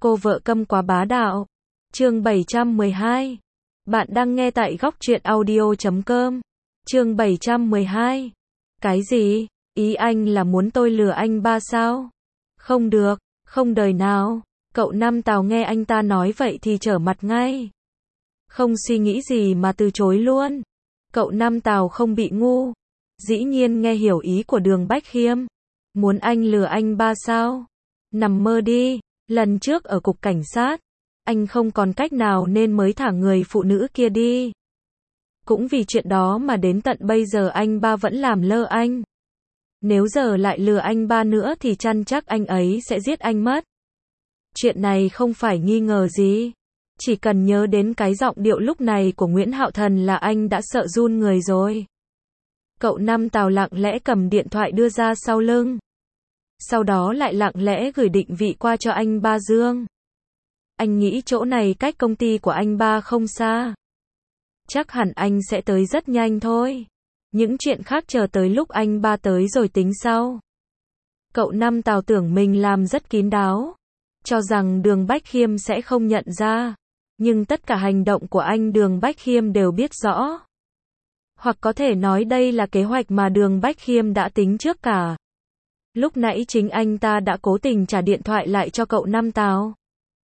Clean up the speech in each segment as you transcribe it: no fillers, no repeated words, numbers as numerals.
Cô vợ câm quá bá đạo. Chương 712. Bạn đang nghe tại góc truyện audio.com. Chương 712. Cái gì? Ý anh là muốn tôi lừa anh ba sao? Không được, không đời nào. Cậu Năm Tào nghe anh ta nói vậy thì trở mặt ngay. Không suy nghĩ gì mà từ chối luôn. Cậu Năm Tào không bị ngu. Dĩ nhiên nghe hiểu ý của Đường Bách Khiêm. Muốn anh lừa anh ba sao? Nằm mơ đi. Lần trước ở cục cảnh sát, anh không còn cách nào nên mới thả người phụ nữ kia đi. Cũng vì chuyện đó mà đến tận bây giờ anh ba vẫn làm lơ anh. Nếu giờ lại lừa anh ba nữa thì chăn chắc anh ấy sẽ giết anh mất. Chuyện này không phải nghi ngờ gì. Chỉ cần nhớ đến cái giọng điệu lúc này của Nguyễn Hạo Thần là anh đã sợ run người rồi. Cậu Năm Tào lặng lẽ cầm điện thoại đưa ra sau lưng. Sau đó lại lặng lẽ gửi định vị qua cho anh ba Dương. Anh nghĩ chỗ này cách công ty của anh ba không xa. Chắc hẳn anh sẽ tới rất nhanh thôi. Những chuyện khác chờ tới lúc anh ba tới rồi tính sau. Cậu Năm Tào tưởng mình làm rất kín đáo. Cho rằng Đường Bách Khiêm sẽ không nhận ra. Nhưng tất cả hành động của anh Đường Bách Khiêm đều biết rõ. Hoặc có thể nói đây là kế hoạch mà Đường Bách Khiêm đã tính trước cả. Lúc nãy chính anh ta đã cố tình trả điện thoại lại cho cậu Năm Tào.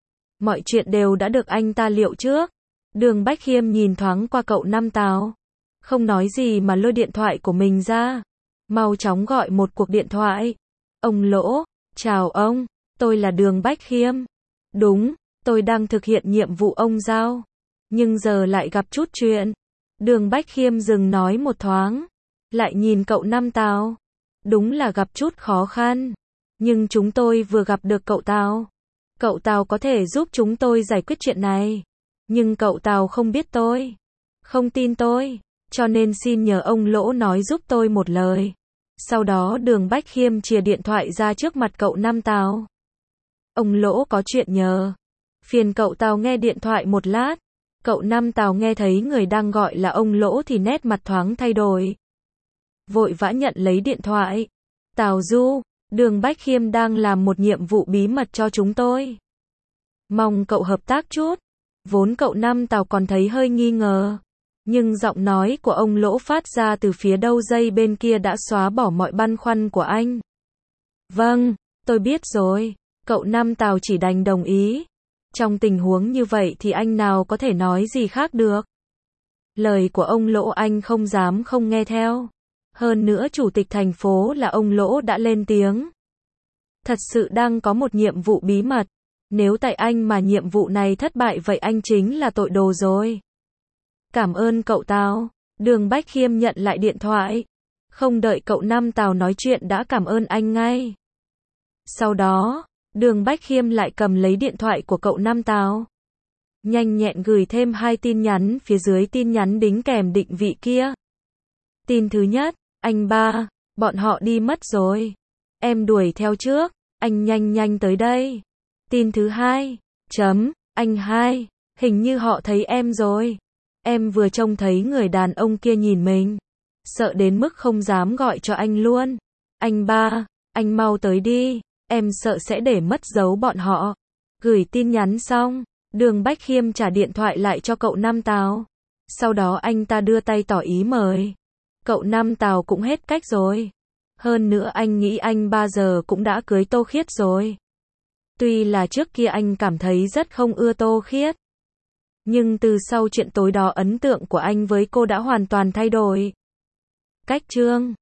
Mọi chuyện đều đã được anh ta liệu trước. Đường Bách Khiêm nhìn thoáng qua cậu Năm Tào. Không nói gì mà lôi điện thoại của mình ra. Mau chóng gọi một cuộc điện thoại. Ông Lỗ, chào ông, tôi là Đường Bách Khiêm. Đúng, tôi đang thực hiện nhiệm vụ ông giao. Nhưng giờ lại gặp chút chuyện. Đường Bách Khiêm dừng nói một thoáng. Lại nhìn cậu Năm Tào. Đúng là gặp chút khó khăn. Nhưng chúng tôi vừa gặp được cậu Tào. Cậu Tào có thể giúp chúng tôi giải quyết chuyện này. Nhưng cậu Tào không biết tôi. Không tin tôi. Cho nên xin nhờ ông Lỗ nói giúp tôi một lời. Sau đó Đường Bách Khiêm chìa điện thoại ra trước mặt cậu Năm Tào. Ông Lỗ có chuyện nhờ. Phiền cậu Tào nghe điện thoại một lát. Cậu Năm Tào nghe thấy người đang gọi là ông Lỗ thì nét mặt thoáng thay đổi. Vội vã nhận lấy điện thoại. Tào Du, Đường Bách Khiêm đang làm một nhiệm vụ bí mật cho chúng tôi. Mong cậu hợp tác chút. Vốn cậu Năm Tào còn thấy hơi nghi ngờ. Nhưng giọng nói của ông Lỗ phát ra từ phía đầu dây bên kia đã xóa bỏ mọi băn khoăn của anh. Vâng, tôi biết rồi. Cậu Năm Tào chỉ đành đồng ý. Trong tình huống như vậy thì anh nào có thể nói gì khác được. Lời của ông Lỗ anh không dám không nghe theo. Hơn nữa chủ tịch thành phố là ông Lỗ đã lên tiếng. Thật sự đang có một nhiệm vụ bí mật. Nếu tại anh mà nhiệm vụ này thất bại vậy anh chính là tội đồ rồi. Cảm ơn cậu Tào. Đường Bách Khiêm nhận lại điện thoại. Không đợi cậu Năm Tào nói chuyện đã cảm ơn anh ngay. Sau đó, Đường Bách Khiêm lại cầm lấy điện thoại của cậu Năm Tào. Nhanh nhẹn gửi thêm 2 tin nhắn phía dưới tin nhắn đính kèm định vị kia. Tin thứ nhất, anh ba, bọn họ đi mất rồi. Em đuổi theo trước, anh nhanh tới đây. Tin thứ hai, anh hai, hình như họ thấy em rồi. Em vừa trông thấy người đàn ông kia nhìn mình. Sợ đến mức không dám gọi cho anh luôn. Anh ba, anh mau tới đi, em sợ sẽ để mất dấu bọn họ. Gửi tin nhắn xong, Đường Bách Khiêm trả điện thoại lại cho cậu Năm Tào. Sau đó anh ta đưa tay tỏ ý mời. Cậu Năm Tào cũng hết cách rồi. Hơn nữa anh nghĩ anh ba giờ cũng đã cưới Tô Khiết rồi. Tuy là trước kia anh cảm thấy rất không ưa Tô Khiết. Nhưng từ sau chuyện tối đó ấn tượng của anh với cô đã hoàn toàn thay đổi. Cách chương